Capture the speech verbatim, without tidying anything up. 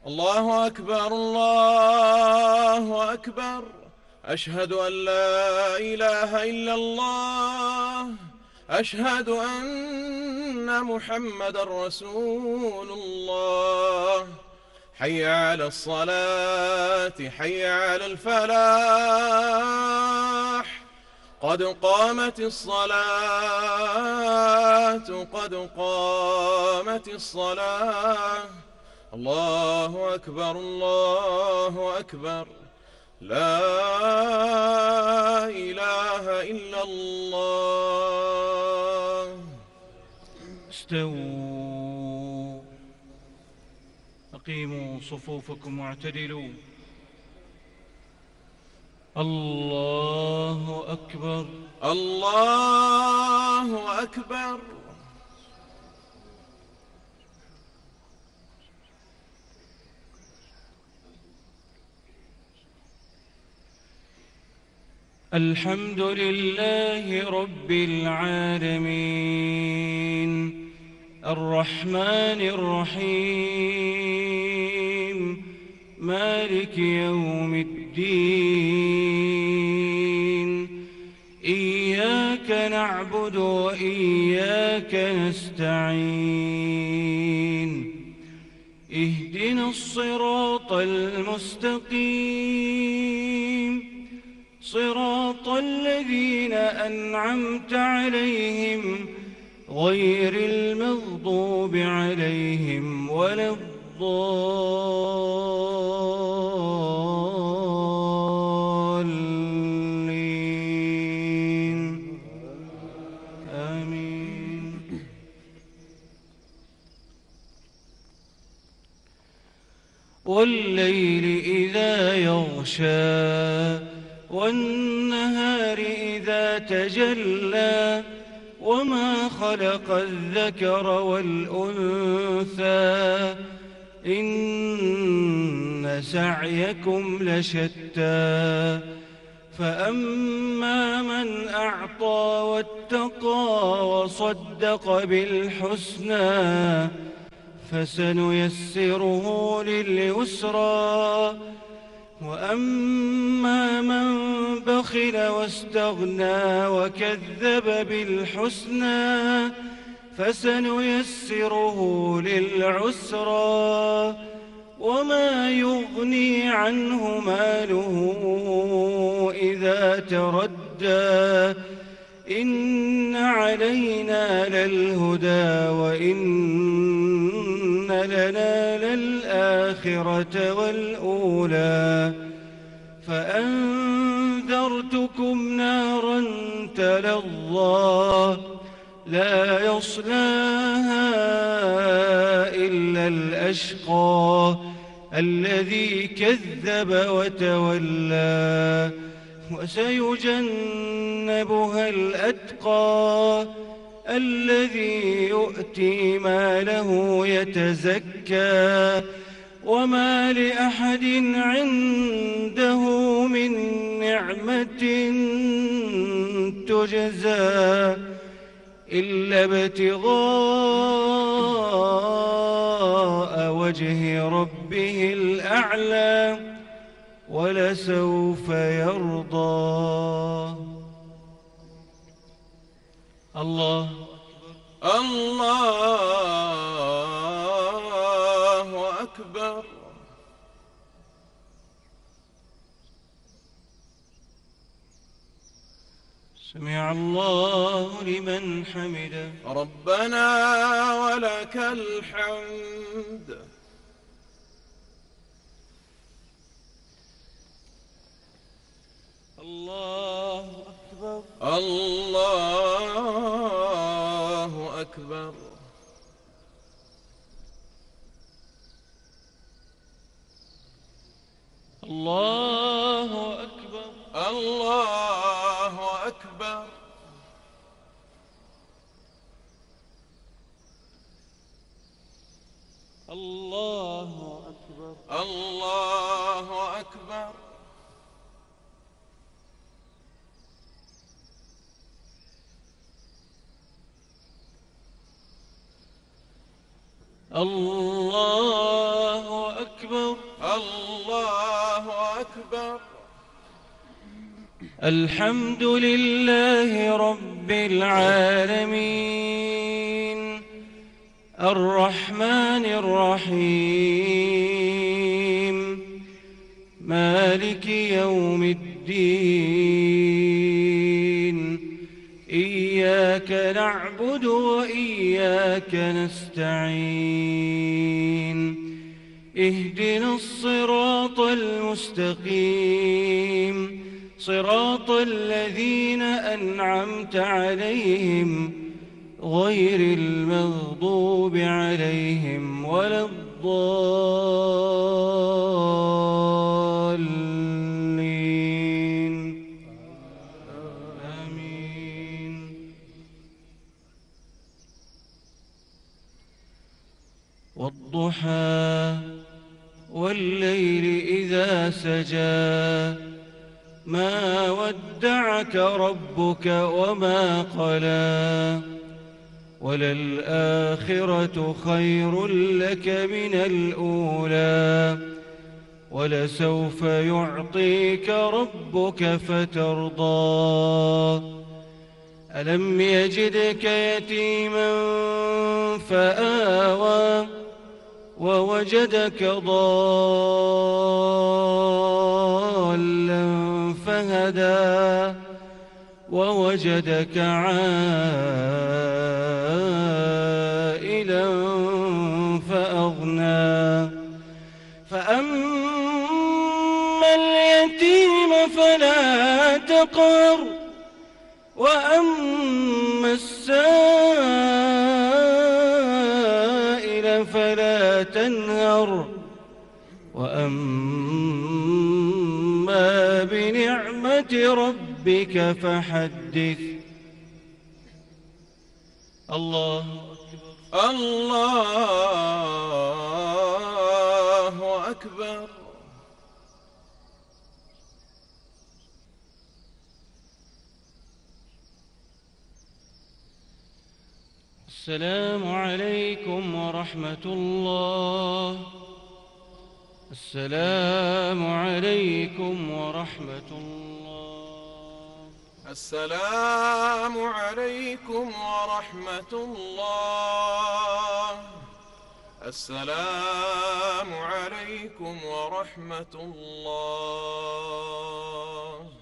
الله أكبر الله أكبر. أشهد أن لا إله إلا الله. أشهد أن محمدًا رسول الله. حي على الصلاة حي على الفلاح. قد قامت الصلاة قد قامت الصلاة. الله أكبر الله أكبر. لا إله إلا الله. استووا، أقيموا صفوفكم واعتدلوا. الله أكبر الله أكبر. الحمد لله رب العالمين، الرحمن الرحيم، مالك يوم الدين. إياك نعبد وإياك نستعين. اهدنا الصراط المستقيم، صراط الذين أنعمت عليهم غير المغضوب عليهم ولا الضالين. آمين. والليل إذا يغشى والنهار إذا تجلى وما خلق الذكر والأنثى إن سعيكم لشتى. فأما من أعطى واتقى وصدق بالحسنى فسنيسره لليسرى. وأما من بخل واستغنى وكذب بالحسنى فسنيسره للعسرى. وما يغني عنه ماله إذا تردى. إن علينا للهدى وإن لنا للآخرة والأولى. فأنذرتكم نارا تلظى لا يصلاها إلا الأشقى الذي كذب وتولى. وسيجنبها الأتقى الذي يؤتي ماله يتزكى. وما لأحد عنده من نعمة تجزى إلا ابتغاء وجه ربه الأعلى ولسوف يرضى. الله الله أكبر. سمع الله لمن حمده. ربنا ولك الحمد. الله أكبر الله أكبر. الله أكبر الله أكبر. الله أكبر الله أكبر. الله أكبر الحمد لله رب العالمين الرحمن الرحيم مالك يوم الدين إياك نعبد وإياك نستعين اهدنا الصراط المستقيم صراط الذين أنعمت عليهم غير المغضوب عليهم ولا الضالين آمين. والضحى والليل إذا سجى ما ودعك ربك وما قلى وللآخرة خير لك من الأولى ولسوف يعطيك ربك فترضى ألم يجدك يتيما فآوى ووجدك ضالا فهدى ووجدك عائلا فأغنى فأما اليتيم فلا تقهر وأما السائل فلا تنهر وأما بنعمة ربك فحدث. الله أكبر الله أكبر. السلام عليكم ورحمة الله. السلام عليكم ورحمة الله. السلام عليكم ورحمة الله. السلام عليكم ورحمة الله.